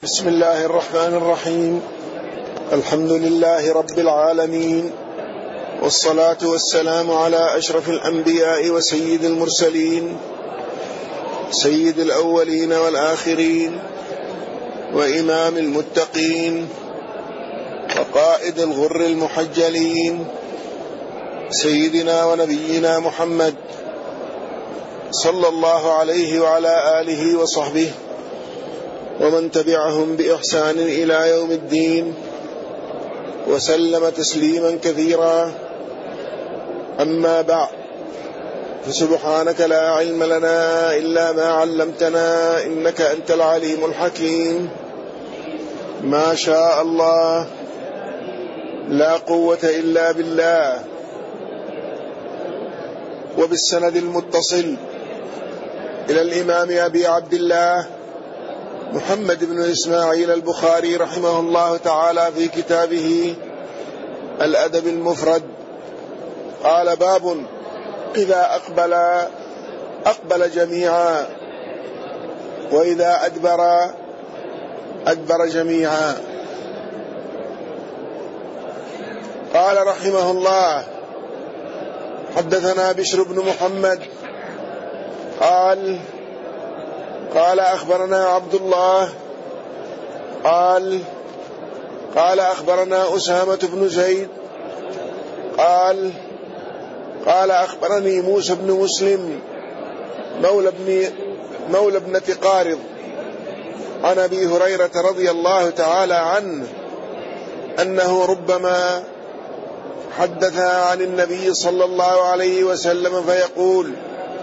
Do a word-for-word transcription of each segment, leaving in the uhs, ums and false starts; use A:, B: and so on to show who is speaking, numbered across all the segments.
A: بسم الله الرحمن الرحيم. الحمد لله رب العالمين، والصلاة والسلام على أشرف الأنبياء وسيد المرسلين، سيد الأولين والآخرين، وإمام المتقين، وقائد الغر المحجلين، سيدنا ونبينا محمد صلى الله عليه وعلى آله وصحبه ومن تبعهم بإحسان إلى يوم الدين، وسلم تسليما كثيرا. أما بعد، فسبحانك لا علم لنا إلا ما علمتنا إنك أنت العليم الحكيم. ما شاء الله لا قوة إلا بالله. وبالسند المتصل إلى الإمام أبي عبد الله محمد بن إسماعيل البخاري رحمه الله تعالى في كتابه الأدب المفرد، قال: باب إذا أقبل أقبل جميعا، وإذا أدبر أدبر جميعا. قال رحمه الله: حدثنا بشر بن محمد قال قال أخبرنا عبد الله قال قال أخبرنا أسامة بن زيد قال قال أخبرني موسى بن مسلم مولى ابن مولى ابنة قارض عن أبي هريرة رضي الله تعالى عنه أنه ربما حدث عن النبي صلى الله عليه وسلم فيقول: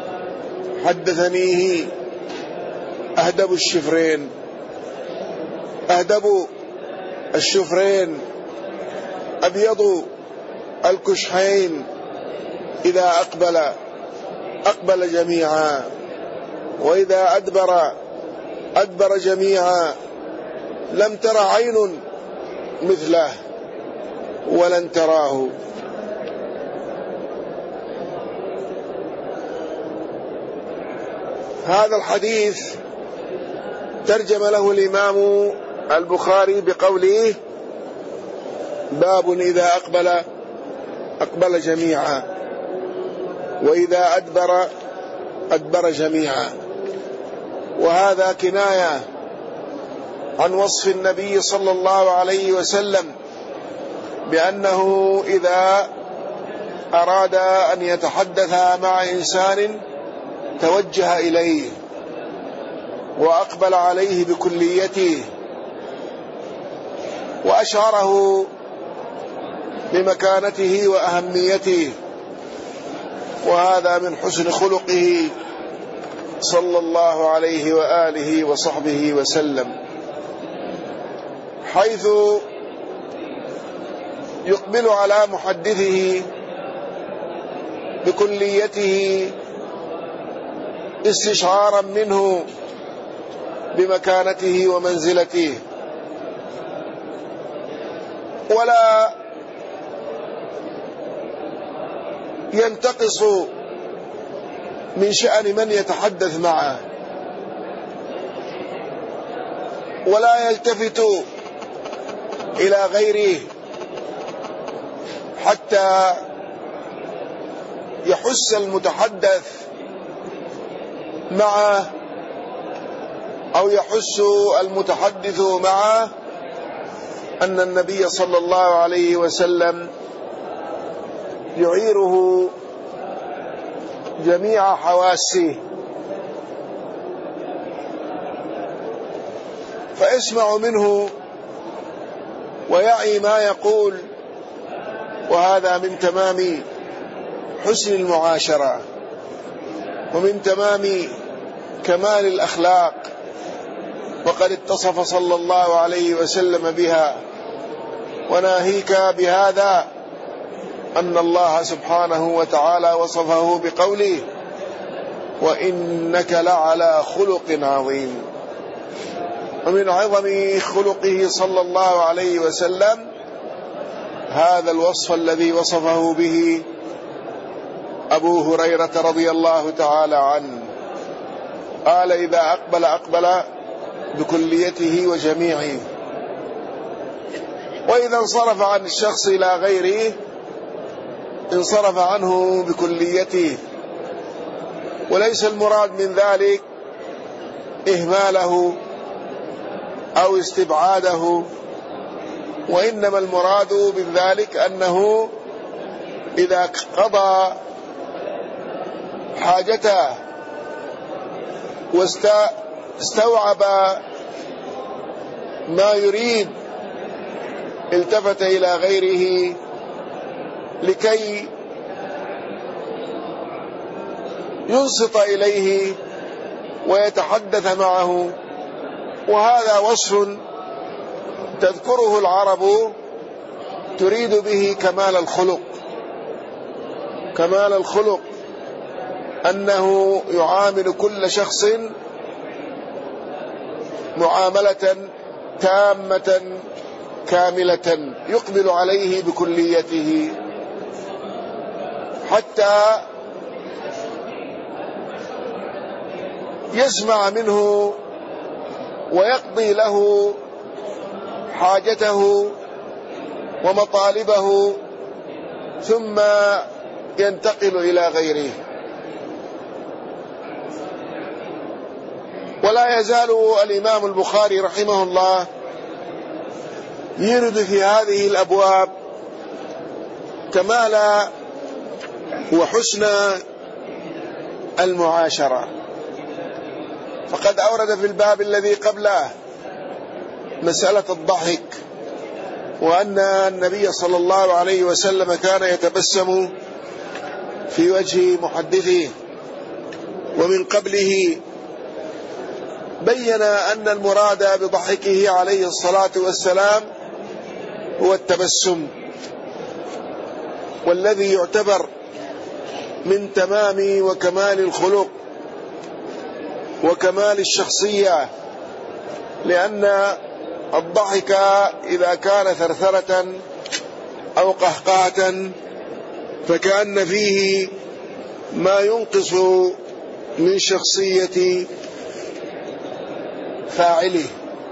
A: حدثنيه أهدب الشفرين أهدب الشفرين أبيض الكشحين، إذا أقبل أقبل جميعا، وإذا أدبر أدبر جميعا، لم تر عين مثله ولن تراه. هذا الحديث ترجم له الإمام البخاري بقوله: باب إذا أقبل أقبل جميعا، وإذا أدبر أدبر جميعا. وهذا كناية عن وصف النبي صلى الله عليه وسلم بأنه إذا أراد أن يتحدث مع إنسان توجه إليه وأقبل عليه بكليته، وأشعره بمكانته وأهميته. وهذا من حسن خلقه صلى الله عليه وآله وصحبه وسلم، حيث يقبل على محدثه بكليته استشعارا منه بمكانته ومنزلته، ولا ينتقص من شأن من يتحدث معه، ولا يلتفت إلى غيره حتى يحس المتحدث معه أو يحس المتحدث معه أن النبي صلى الله عليه وسلم يعيره جميع حواسه، فيسمع منه ويعي ما يقول. وهذا من تمام حسن المعاشرة، ومن تمام كمال الأخلاق، وقد اتصف صلى الله عليه وسلم بها. وناهيك بهذا أن الله سبحانه وتعالى وصفه بقوله: وإنك لعلى خلق عظيم. ومن عظم خلقه صلى الله عليه وسلم هذا الوصف الذي وصفه به أبو هريرة رضي الله تعالى عنه. قال: إذا أقبل أقبل بكليته وجميعه. وإذا انصرف عن الشخص إلى غيره انصرف عنه بكليته، وليس المراد من ذلك إهماله أو استبعاده، وإنما المراد من ذلك أنه إذا قضى حاجته واستوعب ما يريد التفت إلى غيره لكي ينصت إليه ويتحدث معه. وهذا وصف تذكره العرب تريد به كمال الخلق، كمال الخلق أنه يعامل كل شخص معاملة تامة كاملة، يقبل عليه بكليته حتى يسمع منه ويقضي له حاجته ومطالبه، ثم ينتقل إلى غيره. ولا يزال الإمام البخاري رحمه الله يرد في هذه الأبواب كمال وحسن المعاشرة، فقد أورد في الباب الذي قبله مسألة الضحك، وأن النبي صلى الله عليه وسلم كان يتبسم في وجه محدثه. ومن قبله بين أن المراد بضحكه عليه الصلاة والسلام هو التبسم، والذي يعتبر من تمام وكمال الخلق وكمال الشخصية، لأن الضحك إذا كان ثرثرة أو قهقهة فكأن فيه ما ينقص من شخصية فاعله.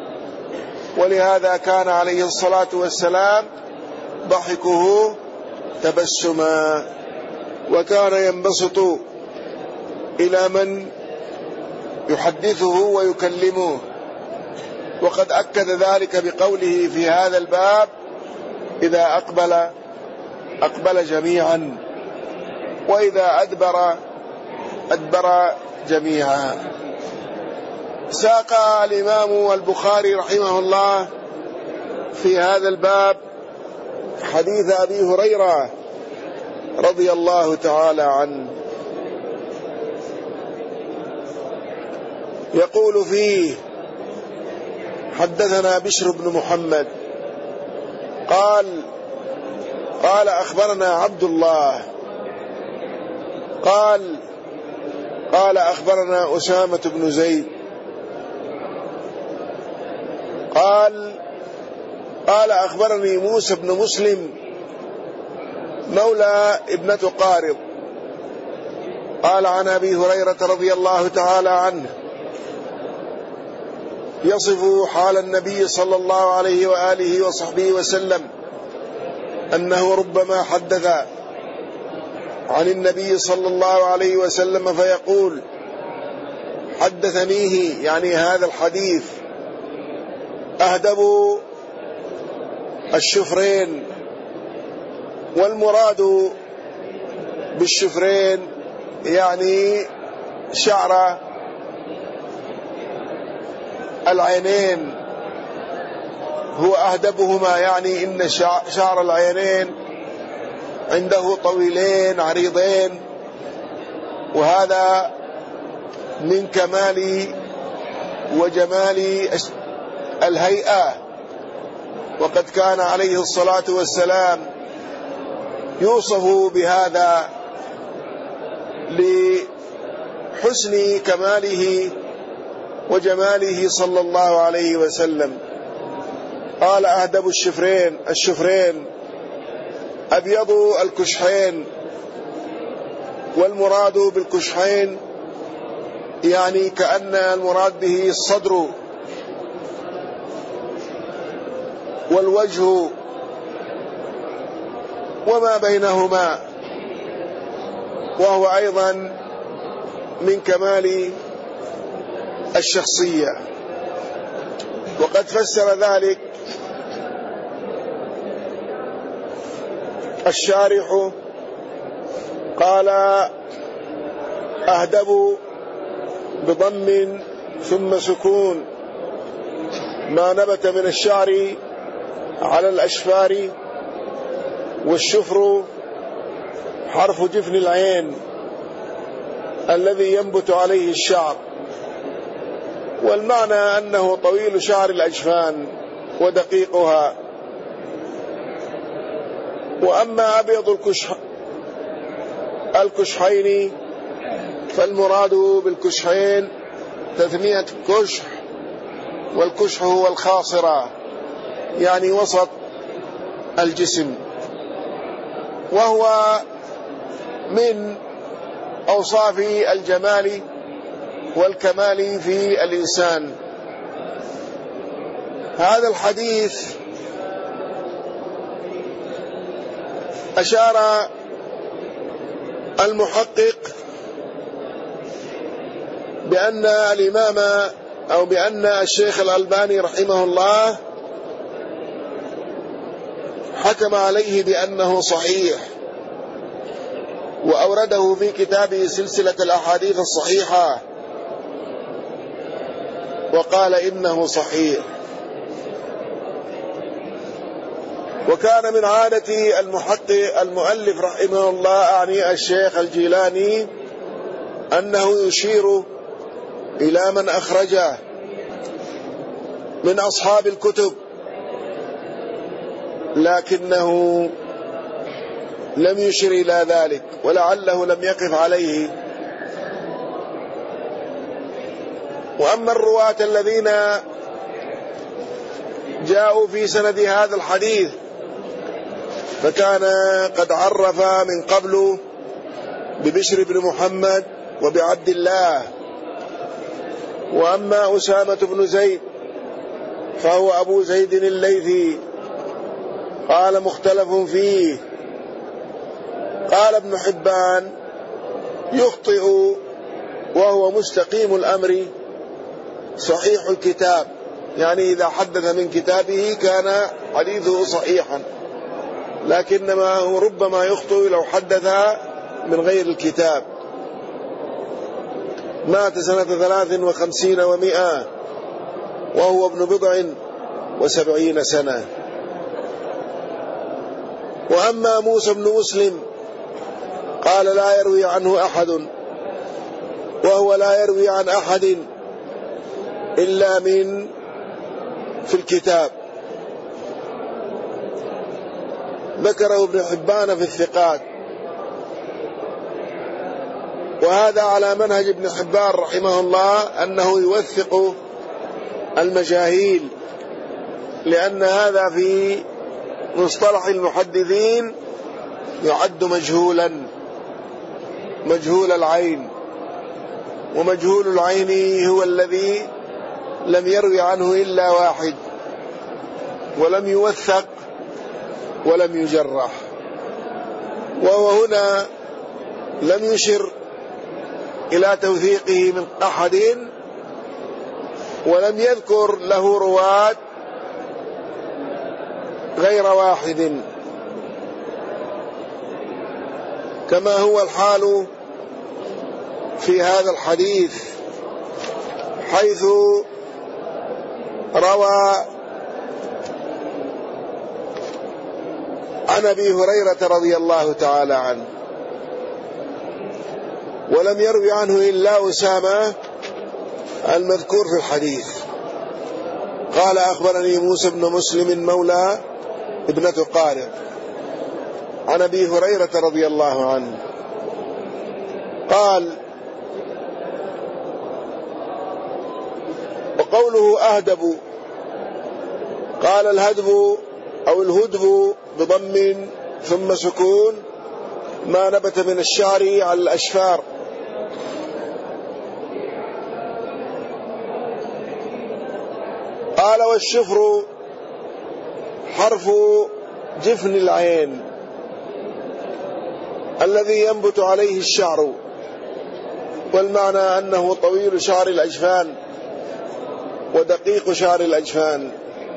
A: ولهذا كان عليه الصلاة والسلام ضحكه تبسما، وكان ينبسط إلى من يحدثه ويكلمه. وقد أكد ذلك بقوله في هذا الباب: إذا أقبل أقبل جميعا، وإذا أدبر أدبر جميعا. ساق الإمام البخاري رحمه الله في هذا الباب حديث أبي هريرة رضي الله تعالى عنه، يقول فيه: حدثنا بشر بن محمد قال قال أخبرنا عبد الله قال قال أخبرنا أسامة بن زيد قال قال أخبرني موسى بن مسلم مولى ابنة قارض قال عن أبي هريرة رضي الله تعالى عنه يصف حال النبي صلى الله عليه وآله وصحبه وسلم أنه ربما حدث عن النبي صلى الله عليه وسلم فيقول: حدثنيه، يعني هذا الحديث، أهدب الشفرين. والمراد بالشفرين يعني شعر العينين، هو أهدبهما، يعني إن شعر العينين عنده طويلين عريضين، وهذا من كمال وجمال الهيئة. وقد كان عليه الصلاة والسلام يوصف بهذا لحسن كماله وجماله صلى الله عليه وسلم. قال: أهدب الشفرين الشفرين أبيض الكشحين. والمراد بالكشحين يعني كأن المراد به الصدر والوجه وما بينهما، وهو أيضا من كمال الشخصية. وقد فسر ذلك الشارح، قال: أهدب بضم ثم سكون ما نبت من الشعر على الأشفار، والشفر حرف جفن العين الذي ينبت عليه الشعر، والمعنى أنه طويل شعر الأجفان ودقيقها. وأما أبيض الكشح الكشحين فالمراد بالكشحين تثنية كشح، والكشح هو الخاصرة يعني وسط الجسم، وهو من أوصاف الجمال والكمال في الإنسان. هذا الحديث أشار المحقق بأن الإمام أو بأن الشيخ الألباني رحمه الله حكم عليه بأنه صحيح، وأورده في كتابه سلسلة الأحاديث الصحيحة وقال إنه صحيح. وكان من عادة المحقق المؤلف رحمه الله أعني الشيخ الجيلاني أنه يشير إلى من أخرجه من أصحاب الكتب، لكنه لم يشر إلى ذلك، ولعله لم يقف عليه. وأما الرواة الذين جاءوا في سند هذا الحديث فكان قد عرف من قبل ببشر بن محمد وبعبد الله. وأما أسامة بن زيد فهو أبو زيد الليثي، قال مختلف فيه. قال ابن حبان يخطئ وهو مستقيم الأمر صحيح الكتاب، يعني إذا حدث من كتابه كان حديثه صحيحا، لكنما ربما يخطئ لو حدث من غير الكتاب. مات سنة ثلاث وخمسين ومئة وهو ابن بضع وسبعين سنة. وأما موسى بن مسلم قال لا يروي عنه أحد، وهو لا يروي عن أحد إلا من في الكتاب. ذكره ابن حبان في الثقات، وهذا على منهج ابن حبان رحمه الله أنه يوثق المجاهيل، لأن هذا في مصطلح المحدثين يعد مجهولا، مجهول العين. ومجهول العين هو الذي لم يروي عنه إلا واحد، ولم يوثق ولم يجرح. وهو هنا لم يشر إلى توثيقه من أحد، ولم يذكر له رواة غير واحد، كما هو الحال في هذا الحديث، حيث روى عن أبي هريرة رضي الله تعالى عنه، ولم يروي عنه إلا أسامة المذكور في الحديث. قال أخبرني موسى بن مسلم مولى ابنة قارئ عن أبي هريرة رضي الله عنه قال: وقوله أهدب، قال الهدب أو الهدب بضم ثم سكون ما نبت من الشعر على الأشفار. قال والشفر حرف جفن العين الذي ينبت عليه الشعر، والمعنى أنه طويل شعر الأجفان ودقيق شعر الأجفان.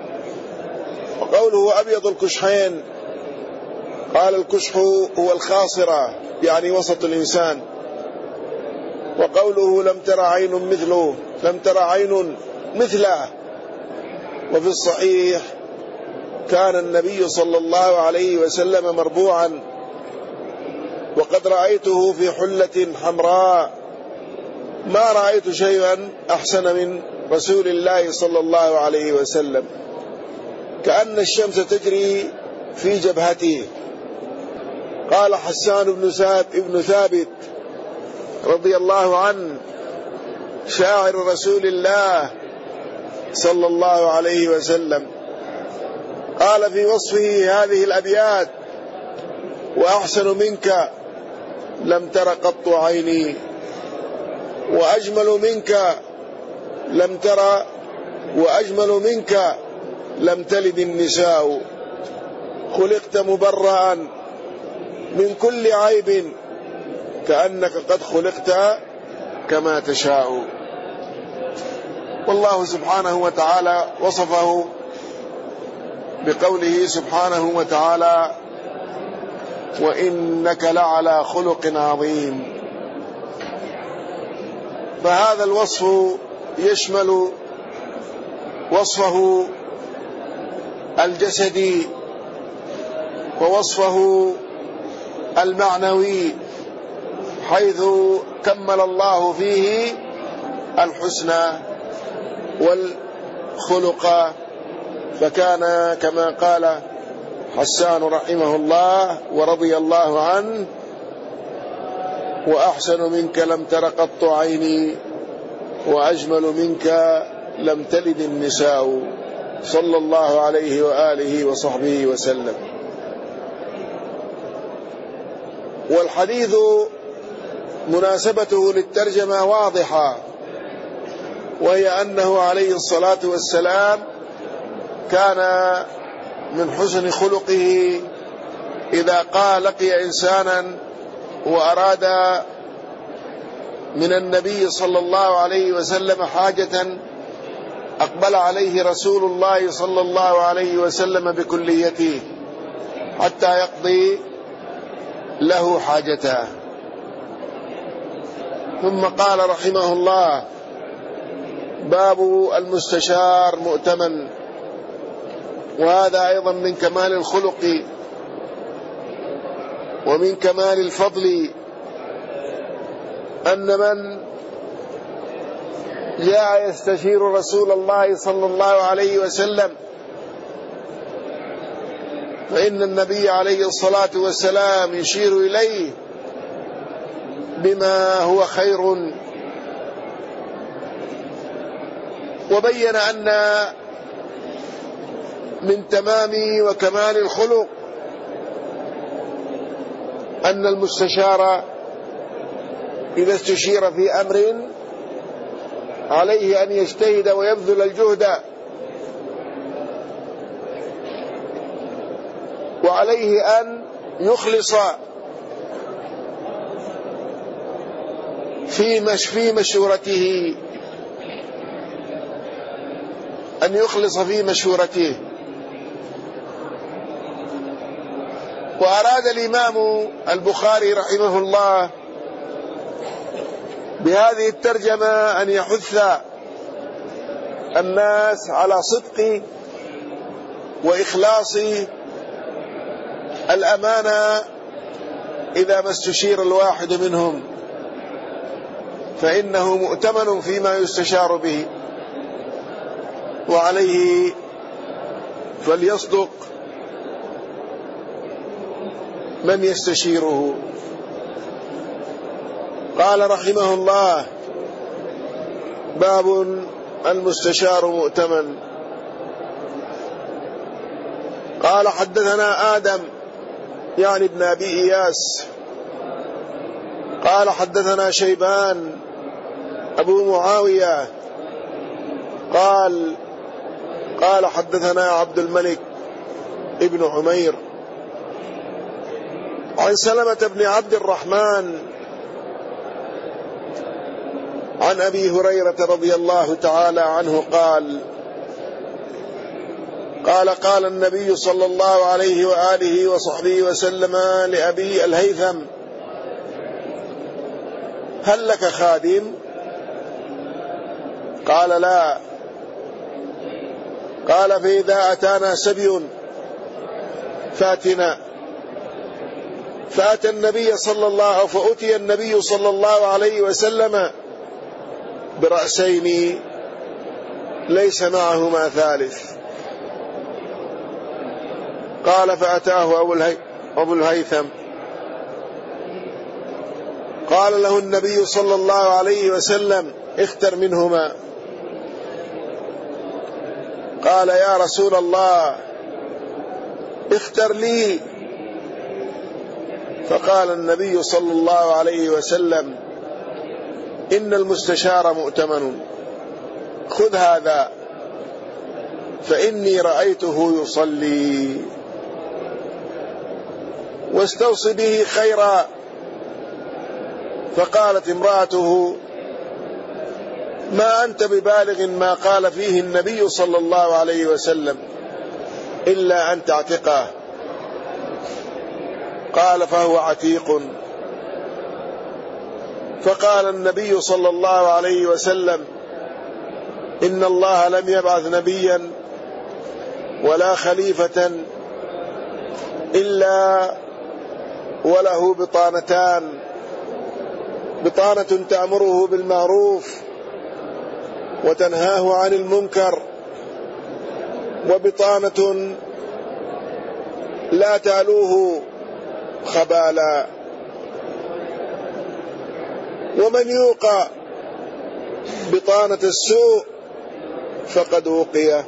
A: وقوله أبيض الكشحين، قال الكشح هو الخاصرة يعني وسط الإنسان. وقوله لم تر عين مثله، لم تر عين مثله. وفي الصحيح كان النبي صلى الله عليه وسلم مربوعا، وقد رأيته في حلة حمراء، ما رأيت شيئا أحسن من رسول الله صلى الله عليه وسلم، كأن الشمس تجري في جبهته. قال حسان بن ساب ابن ثابت رضي الله عنه شاعر رسول الله صلى الله عليه وسلم، قال في وصفه هذه الأبيات: وأحسن منك لم تر قط عيني، وأجمل منك لم تر، وأجمل منك لم تلد النساء، خلقت مبرأ من كل عيب، كأنك قد خلقت كما تشاء. والله سبحانه وتعالى وصفه بقوله سبحانه وتعالى: وإنك لعلى خلق عظيم. فهذا الوصف يشمل وصفه الجسدي ووصفه المعنوي، حيث كمل الله فيه الحسنى والخلق، فكان كما قال حسان رحمه الله ورضي الله عنه: وأحسن منك لم تر قط عيني، وأجمل منك لم تلد النساء، صلى الله عليه وآله وصحبه وسلم. والحديث مناسبته للترجمة واضحة، وهي أنه عليه الصلاة والسلام كان من حسن خلقه إذا قال لقي إنسانا وأراد من النبي صلى الله عليه وسلم حاجة، أقبل عليه رسول الله صلى الله عليه وسلم بكليته حتى يقضي له حاجته. ثم قال رحمه الله: باب المستشار مؤتمن. وهذا أيضا من كمال الخلق ومن كمال الفضل، أن من جاء يستشير رسول الله صلى الله عليه وسلم فإن النبي عليه الصلاة والسلام يشير إليه بما هو خير. وبين أن من تمام وكمال الخلق أن المستشار إذا استشير في أمر عليه أن يجتهد ويبذل الجهد، وعليه أن يخلص في مش في مشورته، أن يخلص في مشورته. وأراد الإمام البخاري رحمه الله بهذه الترجمة أن يحث الناس على صدق وإخلاص الأمانة إذا ما استشير الواحد منهم، فإنه مؤتمن فيما يستشار به، وعليه فليصدق من يستشيره. قال رحمه الله: باب المستشار مؤتمن. قال حدثنا آدم يعني ابن أبي إياس قال حدثنا شيبان أبو معاوية قال قال حدثنا عبد الملك ابن عمير عن سلمة بن عبد الرحمن عن أبي هريرة رضي الله تعالى عنه قال قال قال النبي صلى الله عليه وآله وصحبه وسلم لأبي الهيثم هل لك خادم؟ قال لا. قال فإذا أتانا سبي فاتنا. فأتى النبي صلى الله فأتي النبي صلى الله عليه وسلم برأسين ليس معهما ثالث. قال فأتاه أبو الهيثم قال له النبي صلى الله عليه وسلم اختر منهما. قال يا رسول الله اختر لي. فقال النبي صلى الله عليه وسلم إن المستشار مؤتمن خذ هذا فإني رأيته يصلي واستوص به خيرا. فقالت امرأته ما أنت ببالغ ما قال فيه النبي صلى الله عليه وسلم إلا أن تعتقه. قال فهو عتيق. فقال النبي صلى الله عليه وسلم إن الله لم يبعث نبيا ولا خليفة إلا وله بطانتان بطانة تأمره بالمعروف وتنهاه عن المنكر وبطانة لا تألوه خبالا. ومن يوقع بطانة السوء فقد وقي.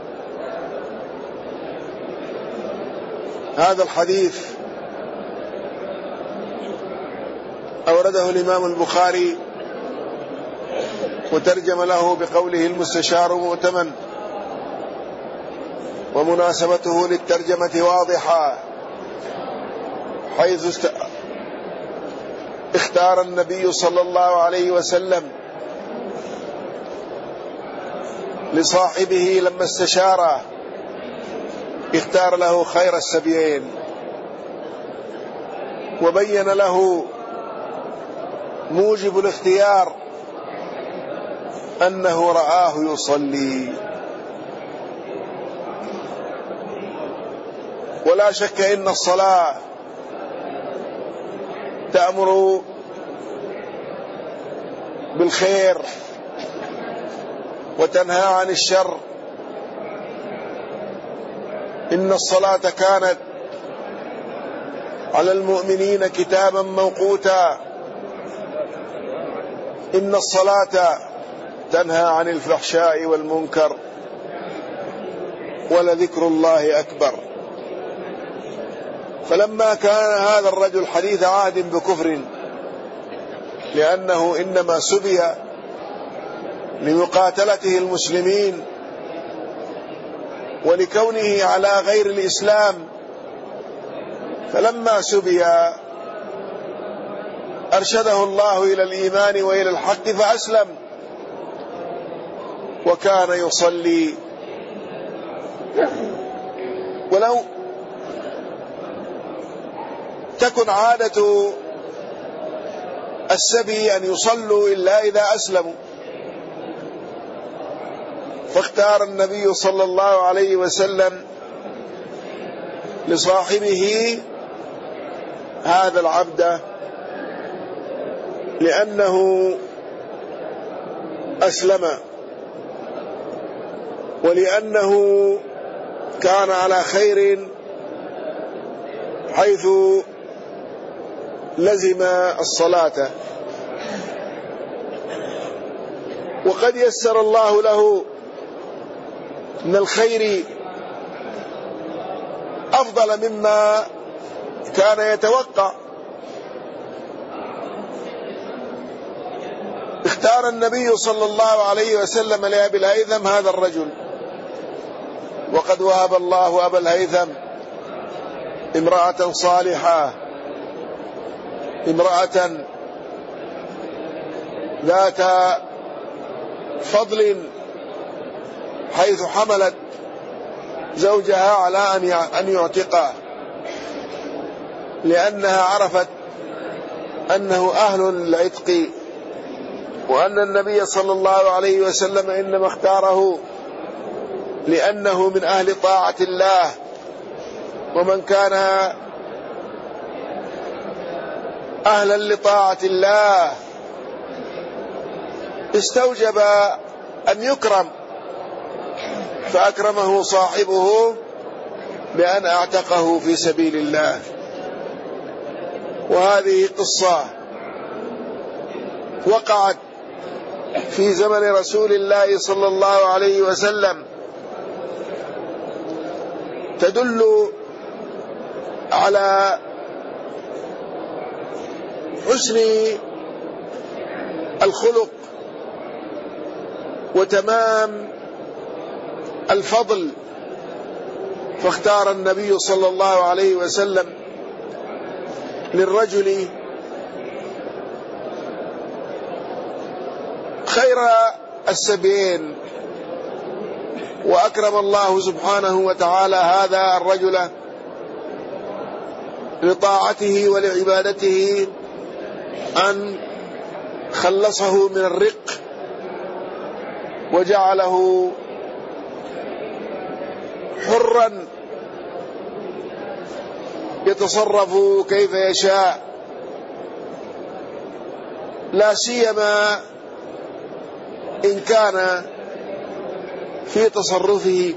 A: هذا الحديث أورده الإمام البخاري وترجم له بقوله المستشار مؤتمن، ومناسبته للترجمة واضحة، حيث است... اختار النبي صلى الله عليه وسلم لصاحبه لما استشاره اختار له خير السبيين، وبين له موجب الاختيار أنه رآه يصلي. ولا شك إن الصلاة تأمر بالخير وتنهى عن الشر. إن الصلاة كانت على المؤمنين كتابا موقوتا. إن الصلاة تنهى عن الفحشاء والمنكر ولذكر الله أكبر. فلما كان هذا الرجل حديث عهد بكفر، لأنه إنما سبي لمقاتلته المسلمين ولكونه على غير الإسلام، فلما سبي أرشده الله إلى الإيمان وإلى الحق فأسلم، وكان يصلي. ولو تكن عادة السبي أن يصلوا إلا إذا أسلموا، فاختار النبي صلى الله عليه وسلم لصاحبه هذا العبد لأنه أسلم، ولأنه كان على خير حيث لزم الصلاة. وقد يسر الله له من الخير أفضل مما كان يتوقع. اختار النبي صلى الله عليه وسلم لأبي الهيثم هذا الرجل، وقد وهب الله أبا الهيثم امرأة صالحة، امرأة ذات فضل، حيث حملت زوجها على أن يعتقه، لأنها عرفت أنه أهل العتق، وأن النبي صلى الله عليه وسلم إنما اختاره لأنه من أهل طاعة الله، ومن كان أهلا لطاعة الله استوجب أن يكرم، فأكرمه صاحبه بأن أعتقه في سبيل الله. وهذه قصة وقعت في زمن رسول الله صلى الله عليه وسلم، تدل على حسن الخلق وتمام الفضل، فاختار النبي صلى الله عليه وسلم للرجل خير السبيين، وأكرم الله سبحانه وتعالى هذا الرجل لطاعته ولعبادته، أن خلصه من الرق وجعله حرا يتصرف كيف يشاء، لا سيما إن كان في تصرفه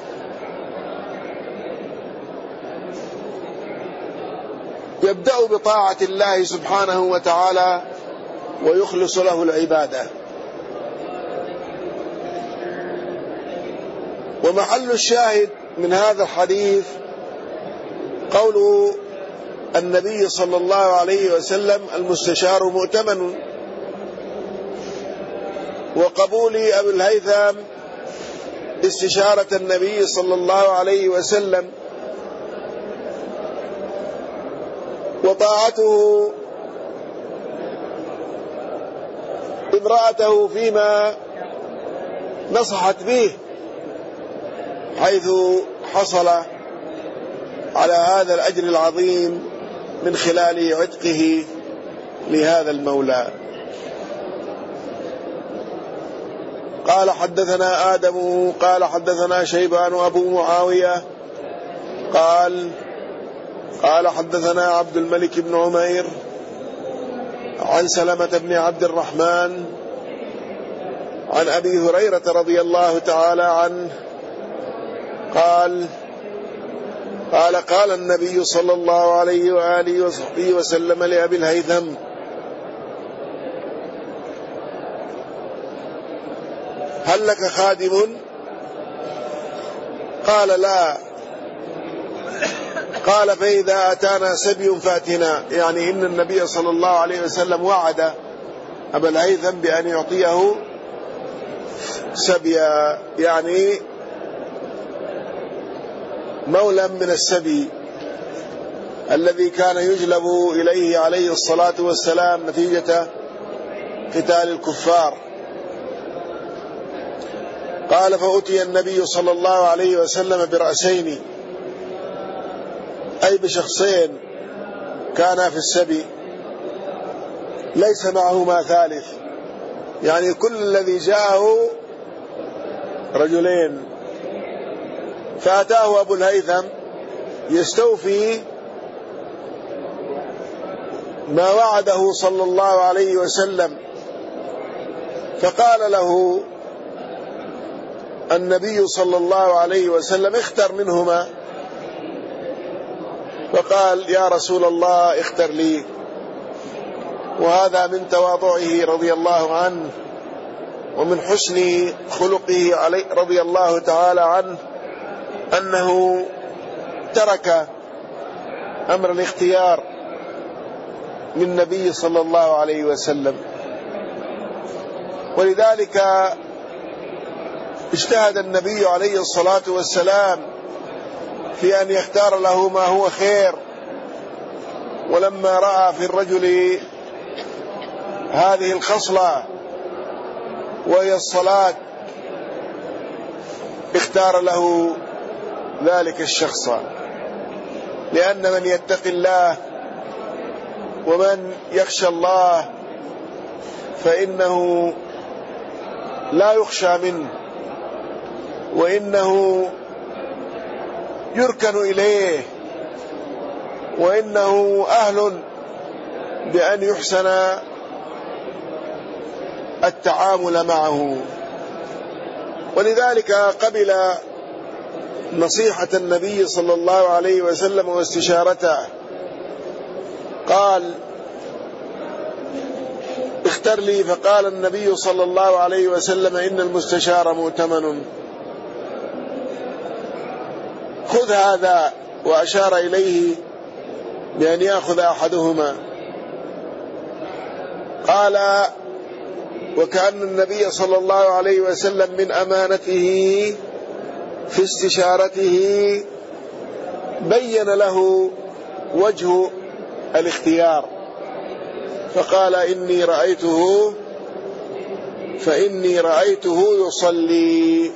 A: يبدأ بطاعة الله سبحانه وتعالى ويخلص له العبادة. ومحل الشاهد من هذا الحديث قول النبي صلى الله عليه وسلم: المستشار مؤتمن. وقبول أبي الهيثم استشارة النبي صلى الله عليه وسلم وطاعته امرأته فيما نصحت به، حيث حصل على هذا الأجر العظيم من خلال عتقه لهذا المولى. قال: حدثنا آدم قال حدثنا شيبان أبو معاوية قال قال حدثنا عبد الملك بن عمير عن سلمة بن عبد الرحمن عن أبي هريرة رضي الله تعالى عنه قال قال قال النبي صلى الله عليه وآله وصحبه وسلم لأبي الهيثم: هل لك خادم؟ قال: لا. قال: فإذا أتانا سبي فاتنا، يعني إن النبي صلى الله عليه وسلم وعد أبا الهيثم بأن يعطيه سبيا، يعني مولا من السبي الذي كان يجلب إليه عليه الصلاة والسلام نتيجة قتال الكفار. قال: فأتي النبي صلى الله عليه وسلم برأسين، أي بشخصين كانا في السبي ليس معهما ثالث، يعني كل الذي جاءه رجلين. فأتاه أبو الهيثم يستوفي ما وعده صلى الله عليه وسلم، فقال له النبي صلى الله عليه وسلم: اختر منهما. فقال: يا رسول الله اختر لي. وهذا من تواضعه رضي الله عنه ومن حسن خلقه عليه رضي الله تعالى عنه، أنه ترك أمر الاختيار للنبي صلى الله عليه وسلم. ولذلك اجتهد النبي عليه الصلاة والسلام في أن يختار له ما هو خير. ولما رأى في الرجل هذه الخصلة وهي الصلاة اختار له ذلك الشخص، لأن من يتقي الله ومن يخشى الله فإنه لا يخشى منه، وإنه يركن إليه، وإنه أهل بأن يحسن التعامل معه. ولذلك قبل نصيحة النبي صلى الله عليه وسلم واستشارته، قال اختر لي، فقال النبي صلى الله عليه وسلم إن المستشار مؤتمن، خذ هذا، وأشار إليه بأن يأخذ أحدهما. قال وكأن النبي صلى الله عليه وسلم من أمانته في استشارته بين له وجه الاختيار، فقال إني رأيته فإني رأيته يصلي،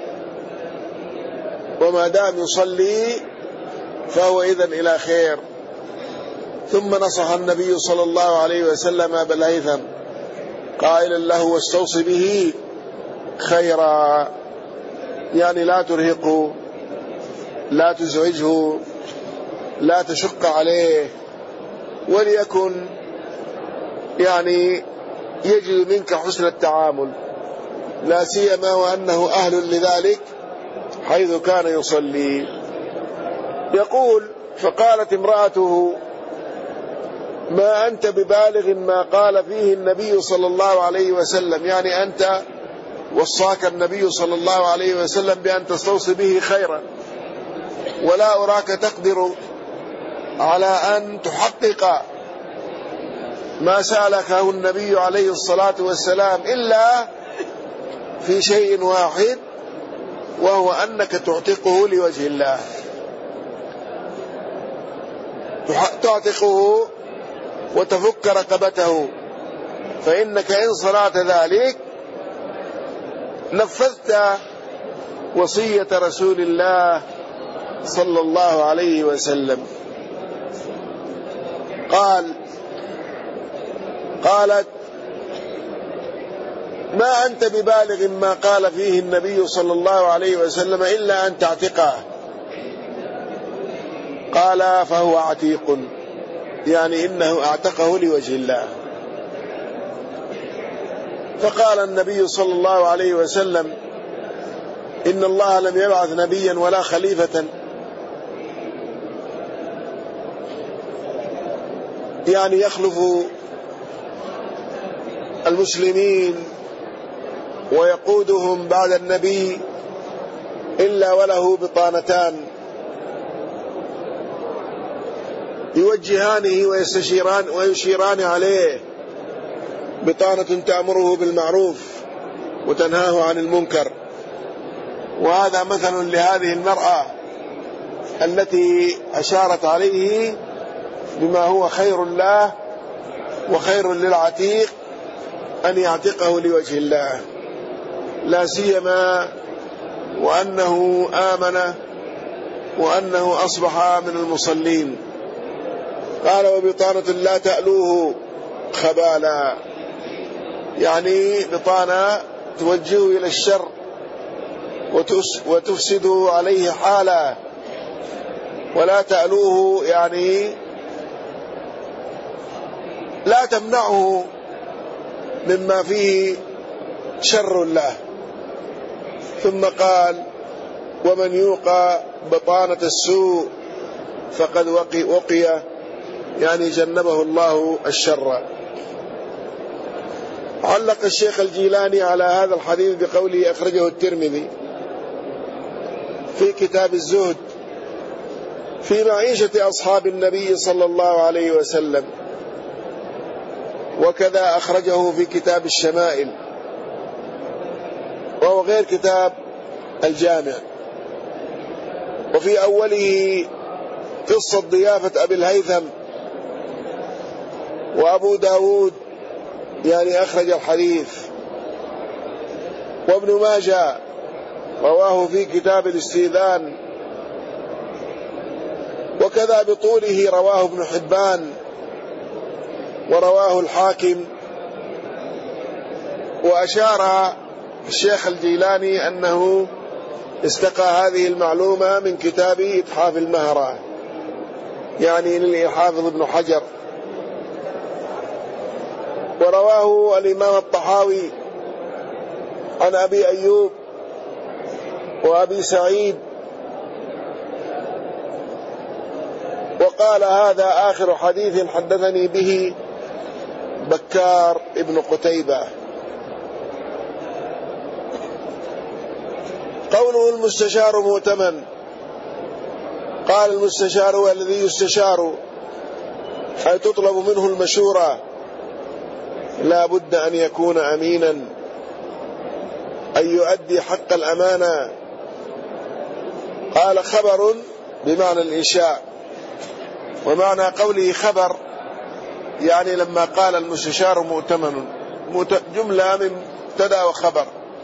A: وما دام يصلي فهو إذن إلى خير. ثم نصح النبي صلى الله عليه وسلم أبا الهيثم قائلا له واستوصي به خيرا، يعني لا ترهقه، لا تزعجه، لا تشق عليه، وليكن يعني يجد منك حسن التعامل، لا سيما وأنه أهل لذلك حيث كان يصلي. يقول فقالت امرأته ما أنت ببالغ ما قال فيه النبي صلى الله عليه وسلم، يعني أنت وصاك النبي صلى الله عليه وسلم بأن تستوصي به خيرا، ولا أراك تقدر على أن تحقق ما سألكه النبي عليه الصلاة والسلام إلا في شيء واحد، وهو أنك تعتقه لوجه الله، تعتقه وتفك رقبته، فإنك إن صنعت ذلك نفذت وصية رسول الله صلى الله عليه وسلم. قال قالت ما أنت ببالغ ما قال فيه النبي صلى الله عليه وسلم إلا أن تعتقه. قال فهو عتيق، يعني إنه اعتقه لوجه الله. فقال النبي صلى الله عليه وسلم إن الله لم يبعث نبيا ولا خليفة يعني يخلف المسلمين ويقودهم بعد النبي إلا وله بطانتان يوجهانه ويستشيران ويشيران عليه، بطانة تأمره بالمعروف وتنهاه عن المنكر. وهذا مثل لهذه المرأة التي أشارت عليه بما هو خير الله وخير للعتيق أن يعتقه لوجه الله، لا سيما وأنه آمن وأنه أصبح من المصلين. قال وبطانة لا تألوه خبالا، يعني بطانة توجهه إلى الشر وتفسد عليه حالا، ولا تألوه يعني لا تمنعه مما فيه شر له. ثم قال ومن يوقى بطانة السوء فقد وقي, وقي يعني جنبه الله الشر. علق الشيخ الجيلاني على هذا الحديث بقوله أخرجه الترمذي في كتاب الزهد في معيشة أصحاب النبي صلى الله عليه وسلم، وكذا أخرجه في كتاب الشمائل وهو غير كتاب الجامع، وفي أوله قصة ضيافة أبي الهيثم. وأبو داود يعني أخرج الحديث، وابن ماجه رواه في كتاب الاستئذان، وكذا بطوله رواه ابن حبان ورواه الحاكم. وأشار الشيخ الجيلاني أنه استقى هذه المعلومة من كتاب إتحاف المهرة، يعني للحافظ ابن حجر. ورواه الإمام الطحاوي عن أبي أيوب وأبي سعيد، وقال هذا آخر حديث حدثني به بكار ابن قتيبة. قوله المستشار مؤتمن، قال المستشار هو الذي يستشار، أي تطلب منه المشورة، لا بد أن يكون أمينا، أن يؤدي حق الأمانة. قال خبر بمعنى الإنشاء، ومعنى قوله خبر يعني لما قال المستشار مؤتمن، جملة من مبتدأ وخبر.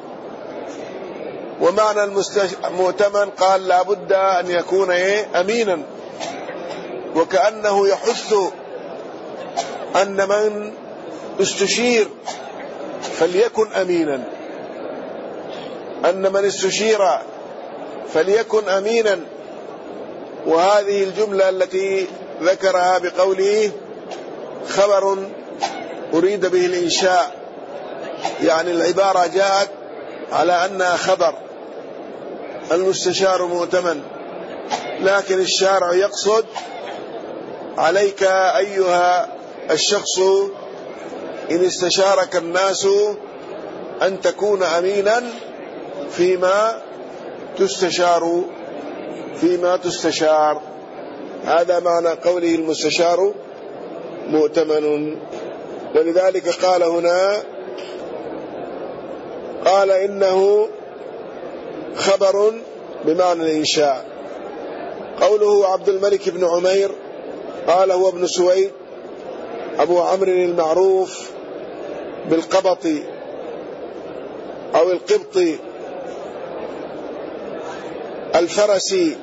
A: ومعنى المؤتمن قال لا بد أن يكون إيه؟ أمينا، وكأنه يحث أن من استشير فليكن أمينا، أن من استشير فليكن أمينا. وهذه الجملة التي ذكرها بقوله خبر أريد به الإنشاء، يعني العبارة جاءت على أنها خبر، المستشار مؤتمن، لكن الشارع يقصد عليك أيها الشخص إن استشارك الناس أن تكون أمينا فيما تستشار فيما تستشار هذا معنى قوله المستشار مؤتمن. ولذلك قال هنا، قال إنه خبر بمعنى الإنشاء. قوله عبد الملك بن عمير، قال هو ابن سويد أبو عمرو المعروف بالقبط أو القبط الفرسي.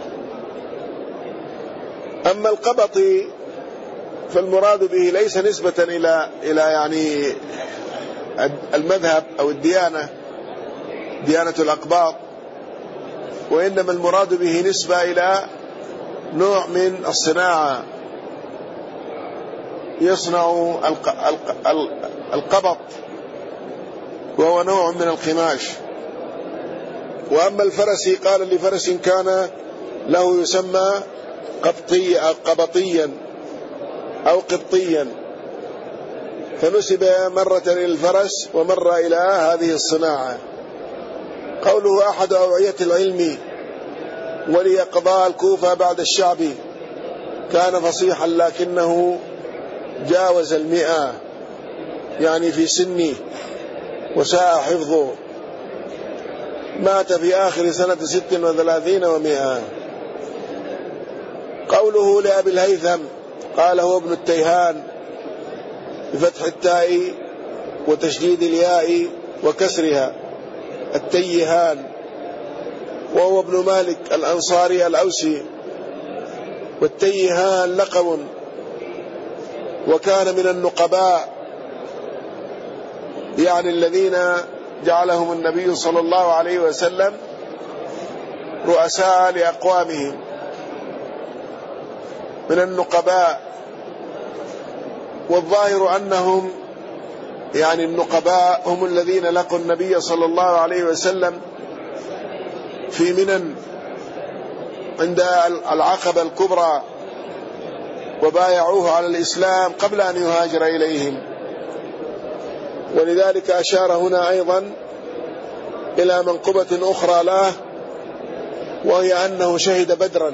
A: أما القبط فالمراد به ليس نسبة إلى إلى يعني المذهب أو الديانة، ديانة الأقباط، وإنما المراد به نسبة إلى نوع من الصناعة يصنع القبط، وهو نوع من القماش. وأما الفرسي قال لفرس كان له يسمى قبطي أو قبطيا أو قبطيا، فنسب مرة إلى الفرس ومرة إلى هذه الصناعة. قوله أحد أوعية العلم، ولي قضاء الكوفة بعد الشعبي، كان فصيحا لكنه جاوز المئة، يعني في سنه وساء حفظه، مات في آخر سنة ست وثلاثين ومئة. قوله لأبي الهيثم، قال هو ابن التيهان بفتح التاء وتشديد الياء وكسرها، التيهان، وهو ابن مالك الأنصاري الأوسي. والتيهان لقب، وكان من النقباء، يعني الذين جعلهم النبي صلى الله عليه وسلم رؤساء لأقوامهم، من النقباء. والظاهر أنهم يعني النقباء هم الذين لقوا النبي صلى الله عليه وسلم في منن عند العقبة الكبرى، وبايعوه على الإسلام قبل أن يهاجر إليهم. ولذلك أشار هنا أيضا إلى منقبة أخرى له، وهي أنه شهد بدرا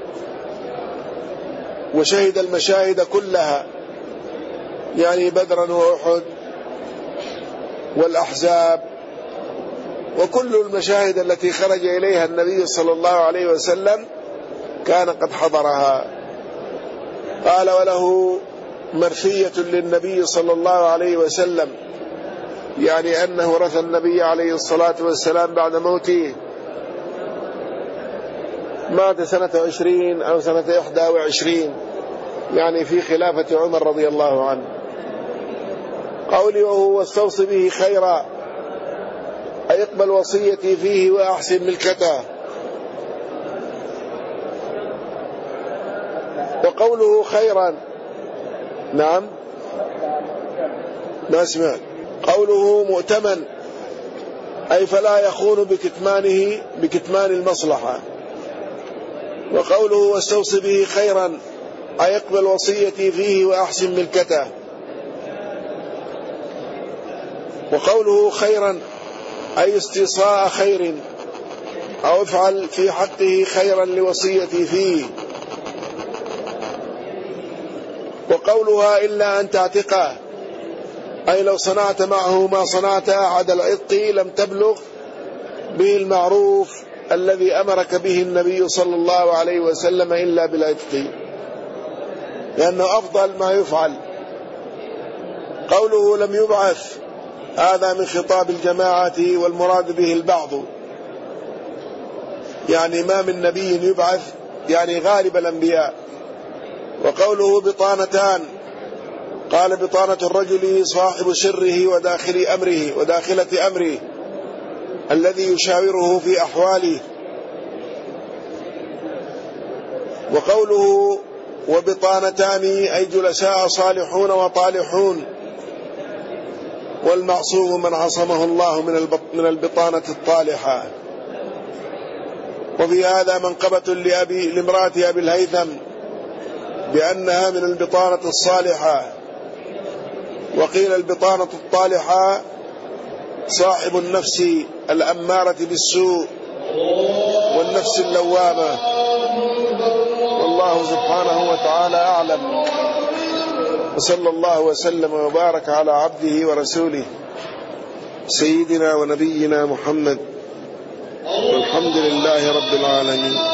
A: وشهد المشاهد كلها، يعني بدرا وأحد والأحزاب وكل المشاهد التي خرج إليها النبي صلى الله عليه وسلم كان قد حضرها. قال: وله مرثية للنبي صلى الله عليه وسلم، يعني أنه ورث النبي عليه الصلاة والسلام بعد موته، مات سنة عشرين أو سنة إحدى وعشرين، يعني في خلافة عمر رضي الله عنه. قولي: وهو واستوص به خيرا، أي اقبل وصيتي فيه وأحسن ملكته. وقوله خيرا، نعم ما سمعت. قوله مؤتمن، أي فلا يخون بكتمانه بكتمان المصلحة. وقوله واستوص به خيرا، أي اقبل وصيتي فيه وأحسن ملكته. وقوله خيرا، أي استيصاء خير، أو افعل في حقه خيرا لوصيتي فيه. وقولها إلا أن تعتقه، أي لو صنعت معه ما صنعت عد العتق لم تبلغ به المعروف الذي أمرك به النبي صلى الله عليه وسلم إلا بالعتق، لأنه أفضل ما يفعل. قوله لم يبعث، هذا من خطاب الجماعة والمراد به البعض، يعني ما من نبي يبعث، يعني غالب الأنبياء. وقوله بطانتان، قال بطانة الرجل صاحب سره وداخل أمره وداخلة أمره الذي يشاوره في أحواله. وقوله وبطانتان، أي جلساء صالحون وطالحون، والمعصوم من عصمه الله من البطانة الطالحة. وفي هذا منقبة لأبي لامرأة أبي الهيثم بأنها من البطانة الصالحة. وقيل البطانة الطالحة صاحب النفس الأمارة بالسوء والنفس اللوامة. والله سبحانه وتعالى أعلم، وصلى الله وسلم وبارك على عبده ورسوله سيدنا ونبينا محمد، والحمد لله رب العالمين.